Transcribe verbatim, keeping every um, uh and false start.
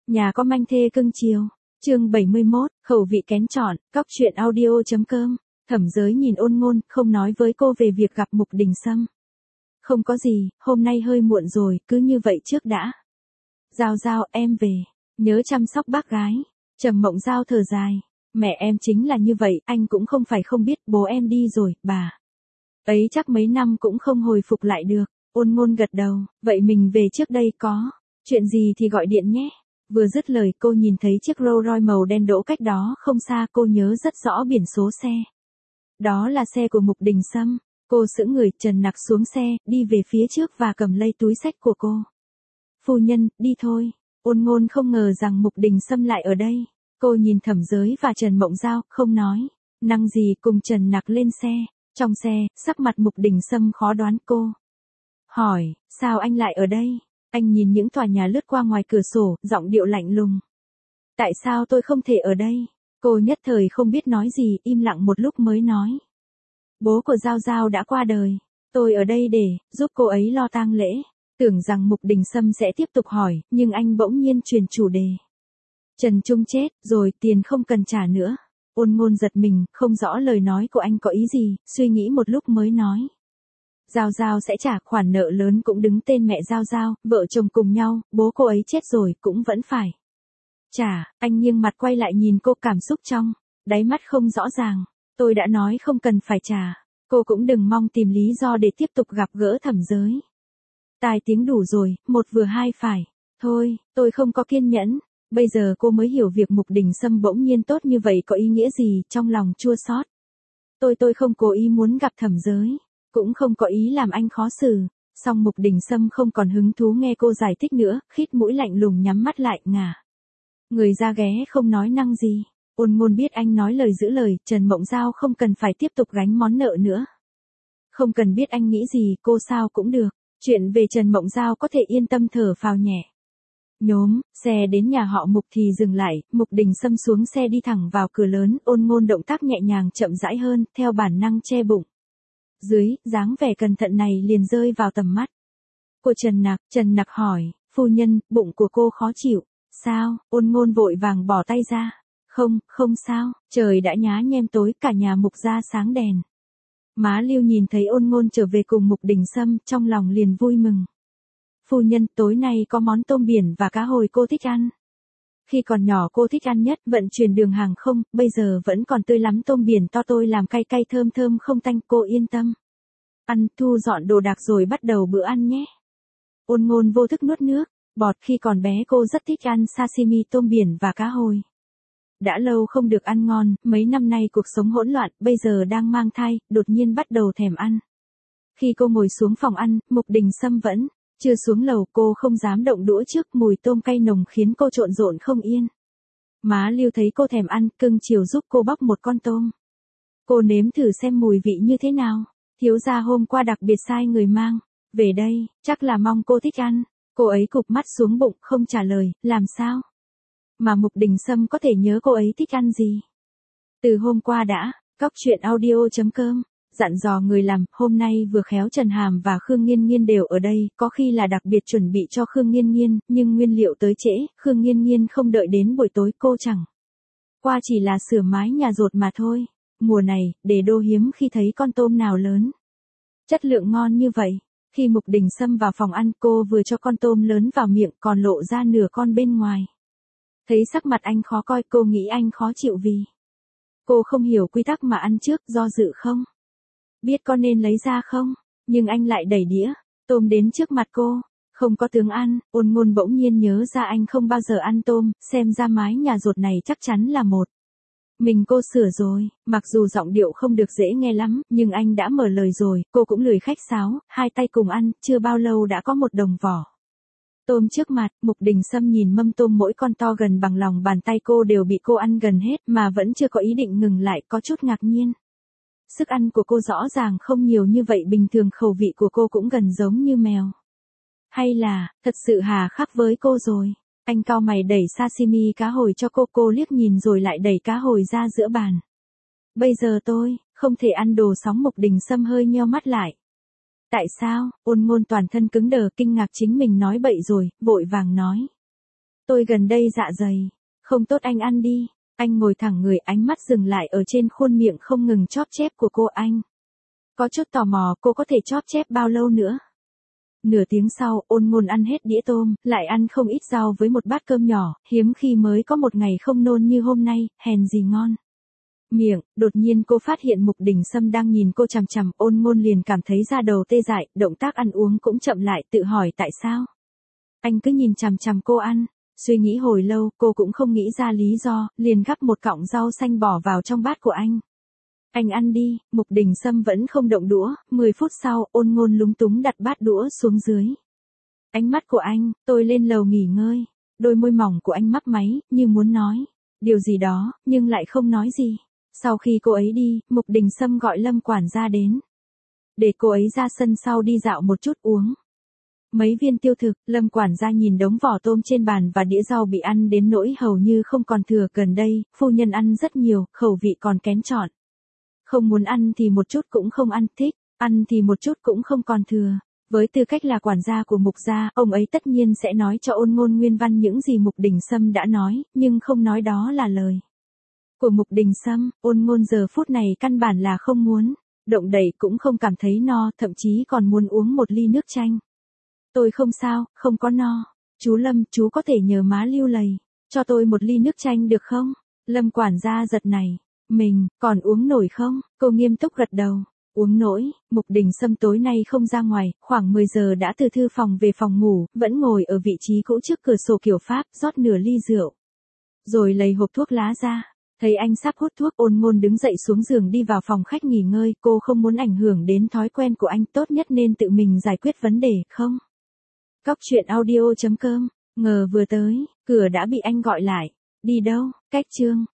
Nhà có manh thê cưng chiều. Chương bảy mươi mốt, khẩu vị kén chọn, cóc truyện audio.com. Thẩm Giới nhìn Ôn Ngôn, không nói với cô về việc gặp Mục Đình Sâm. Không có gì, hôm nay hơi muộn rồi, cứ như vậy trước đã. Giao Giao, em về, nhớ chăm sóc bác gái. Trầm Mộng Giao thở dài, mẹ em chính là như vậy, anh cũng không phải không biết, bố em đi rồi, bà ấy chắc mấy năm cũng không hồi phục lại được. Ôn Ngôn gật đầu, vậy mình về trước đây có chuyện gì thì gọi điện nhé. Vừa dứt lời cô nhìn thấy chiếc Rolls Royce màu đen đỗ cách đó không xa, cô nhớ rất rõ biển số xe. Đó là xe của Mục Đình Sâm. Cô sững người, trần nặc xuống xe, đi về phía trước và cầm lấy túi xách của cô. Phu nhân, đi thôi. Ôn Ngôn không ngờ rằng Mục Đình Sâm lại ở đây. Cô nhìn Thẩm Giới và Trần Mộng Giao, không nói năng gì, cùng Trần Nặc lên xe. Trong xe, sắc mặt Mục Đình Sâm khó đoán. Cô hỏi, sao anh lại ở đây? Anh nhìn những tòa nhà lướt qua ngoài cửa sổ, giọng điệu lạnh lùng. Tại sao tôi không thể ở đây? Cô nhất thời không biết nói gì, im lặng một lúc mới nói. Bố của Giao Giao đã qua đời. Tôi ở đây để giúp cô ấy lo tang lễ. Tưởng rằng Mục Đình Sâm sẽ tiếp tục hỏi, nhưng anh bỗng nhiên chuyển chủ đề. Trần Trung chết rồi, tiền không cần trả nữa. Ôn Ngôn giật mình, không rõ lời nói của anh có ý gì, suy nghĩ một lúc mới nói. Giao Giao sẽ trả, khoản nợ lớn cũng đứng tên mẹ Giao Giao, vợ chồng cùng nhau, bố cô ấy chết rồi cũng vẫn phải trả. Anh nghiêng mặt quay lại nhìn cô, cảm xúc trong đáy mắt không rõ ràng. Tôi đã nói không cần phải trả. Cô cũng đừng mong tìm lý do để tiếp tục gặp gỡ Thẩm Giới. Tai tiếng đủ rồi, một vừa hai phải. Thôi, tôi không có kiên nhẫn. Bây giờ cô mới hiểu việc Mục Đình Sâm bỗng nhiên tốt như vậy có ý nghĩa gì, trong lòng chua xót. Tôi tôi không cố ý muốn gặp Thẩm Giới, cũng không có ý làm anh khó xử. Song Mục Đình Sâm không còn hứng thú nghe cô giải thích nữa, khít mũi lạnh lùng nhắm mắt lại, ngả người ra ghé không nói năng gì. Ôn Ngôn biết anh nói lời giữ lời, Trần Mộng Giao không cần phải tiếp tục gánh món nợ nữa. Không cần biết anh nghĩ gì, cô sao cũng được. Chuyện về Trần Mộng Giao có thể yên tâm thở phào nhẹ nhõm. Xe đến nhà họ Mục thì dừng lại, Mục Đình Sâm xuống xe đi thẳng vào cửa lớn. Ôn Ngôn động tác nhẹ nhàng chậm rãi hơn, theo bản năng che bụng dưới, dáng vẻ cẩn thận này liền rơi vào tầm mắt của Trần Nặc. Trần Nặc hỏi, phu nhân, bụng của cô khó chịu sao? Ôn Ngôn vội vàng bỏ tay ra. Không, không sao, trời đã nhá nhem tối, cả nhà Mục ra sáng đèn. Má Lưu nhìn thấy Ôn Ngôn trở về cùng Mục Đình Sâm, trong lòng liền vui mừng. Phu nhân, tối nay có món tôm biển và cá hồi cô thích ăn. Khi còn nhỏ cô thích ăn nhất, vận chuyển đường hàng không, bây giờ vẫn còn tươi lắm, tôm biển to tôi làm cay cay thơm thơm không tanh, cô yên tâm. Ăn, thu dọn đồ đạc rồi bắt đầu bữa ăn nhé. Ôn Ngôn vô thức nuốt nước bọt, khi còn bé cô rất thích ăn sashimi tôm biển và cá hồi. Đã lâu không được ăn ngon, mấy năm nay cuộc sống hỗn loạn, bây giờ đang mang thai, đột nhiên bắt đầu thèm ăn. Khi cô ngồi xuống phòng ăn, Mục Đình Sâm vẫn chưa xuống lầu, cô không dám động đũa trước, mùi tôm cay nồng khiến cô trộn rộn không yên. Má Lưu thấy cô thèm ăn, cưng chiều giúp cô bóc một con tôm. Cô nếm thử xem mùi vị như thế nào. Thiếu gia hôm qua đặc biệt sai người mang về đây, chắc là mong cô thích ăn. Cô ấy cụp mắt xuống bụng, không trả lời. Làm sao mà Mục Đình Sâm có thể nhớ cô ấy thích ăn gì? Từ hôm qua đã, cóc truyện audio.com, dặn dò người làm, hôm nay vừa khéo Trần Hàm và Khương Nghiên Nghiên đều ở đây, có khi là đặc biệt chuẩn bị cho Khương Nghiên Nghiên, nhưng nguyên liệu tới trễ, Khương Nghiên Nghiên không đợi đến buổi tối, cô chẳng qua chỉ là sửa mái nhà dột mà thôi. Mùa này, để đô hiếm khi thấy con tôm nào lớn chất lượng ngon như vậy. Khi Mục Đình Sâm vào phòng ăn, cô vừa cho con tôm lớn vào miệng, còn lộ ra nửa con bên ngoài. Thấy sắc mặt anh khó coi, cô nghĩ anh khó chịu vì cô không hiểu quy tắc mà ăn trước, do dự không biết có nên lấy ra không, nhưng anh lại đẩy đĩa tôm đến trước mặt cô. Không có tướng ăn. Ôn Ngôn bỗng nhiên nhớ ra anh không bao giờ ăn tôm, xem ra mái nhà dột này chắc chắn là một mình cô sửa rồi. Mặc dù giọng điệu không được dễ nghe lắm, nhưng anh đã mở lời rồi, cô cũng lười khách sáo, hai tay cùng ăn, chưa bao lâu đã có một đồng vỏ tôm trước mặt. Mục Đình Sâm nhìn mâm tôm mỗi con to gần bằng lòng bàn tay cô đều bị cô ăn gần hết, mà vẫn chưa có ý định ngừng lại, có chút ngạc nhiên. Sức ăn của cô rõ ràng không nhiều như vậy, bình thường khẩu vị của cô cũng gần giống như mèo. Hay là, thật sự hà khắc với cô rồi. Anh cau mày đẩy sashimi cá hồi cho cô, cô liếc nhìn rồi lại đẩy cá hồi ra giữa bàn. Bây giờ tôi không thể ăn đồ sóng. Mục Đình Sâm hơi nheo mắt lại. Tại sao? Ôn Ngôn toàn thân cứng đờ, kinh ngạc chính mình nói bậy rồi, vội vàng nói. Tôi gần đây dạ dày. Không tốt anh ăn đi. Anh ngồi thẳng người, ánh mắt dừng lại ở trên khuôn miệng không ngừng chóp chép của cô anh. Có chút tò mò cô có thể chóp chép bao lâu nữa. Nửa tiếng sau, Ôn Ngôn ăn hết đĩa tôm, lại ăn không ít rau với một bát cơm nhỏ, hiếm khi mới có một ngày không nôn như hôm nay, hèn gì ngon. Miệng, đột nhiên cô phát hiện Mục Đình Sâm đang nhìn cô chằm chằm, Ôn Ngôn liền cảm thấy da đầu tê dại, động tác ăn uống cũng chậm lại, tự hỏi tại sao. Anh cứ nhìn chằm chằm cô ăn, suy nghĩ hồi lâu, cô cũng không nghĩ ra lý do, liền gắp một cọng rau xanh bỏ vào trong bát của anh. Anh ăn đi, Mục Đình Sâm vẫn không động đũa, mười phút sau, Ôn Ngôn lúng túng đặt bát đũa xuống dưới. Ánh mắt của anh, tôi lên lầu nghỉ ngơi, đôi môi mỏng của anh mấp máy, như muốn nói điều gì đó, nhưng lại không nói gì. Sau khi cô ấy đi, Mục Đình Sâm gọi Lâm quản gia đến. Để cô ấy ra sân sau đi dạo một chút uống mấy viên tiêu thực. Lâm quản gia nhìn đống vỏ tôm trên bàn và đĩa rau bị ăn đến nỗi hầu như không còn thừa. Gần đây, phu nhân ăn rất nhiều, khẩu vị còn kén chọn. Không muốn ăn thì một chút cũng không ăn, thích ăn thì một chút cũng không còn thừa. Với tư cách là quản gia của Mục gia, ông ấy tất nhiên sẽ nói cho Ôn Ngôn nguyên văn những gì Mục Đình Sâm đã nói, nhưng không nói đó là lời của Mục Đình Sâm. Ôn Ngôn giờ phút này căn bản là không muốn động đậy, cũng không cảm thấy no, thậm chí còn muốn uống một ly nước chanh. Tôi không sao, không có no. Chú Lâm, chú có thể nhờ má Lưu lầy cho tôi một ly nước chanh được không? Lâm quản gia giật này. Mình, còn uống nổi không? Cô nghiêm túc gật đầu. Uống nổi. Mục Đình Sâm tối nay không ra ngoài, khoảng mười giờ đã từ thư phòng về phòng ngủ, vẫn ngồi ở vị trí cũ trước cửa sổ kiểu Pháp, rót nửa ly rượu. Rồi lấy hộp thuốc lá ra. Thấy anh sắp hút thuốc, Ôn Ngôn đứng dậy xuống giường đi vào phòng khách nghỉ ngơi, cô không muốn ảnh hưởng đến thói quen của anh, tốt nhất nên tự mình giải quyết vấn đề, không? Cóc truyện audio chấm com, ngờ vừa tới, cửa đã bị anh gọi lại. Đi đâu? Cách chương.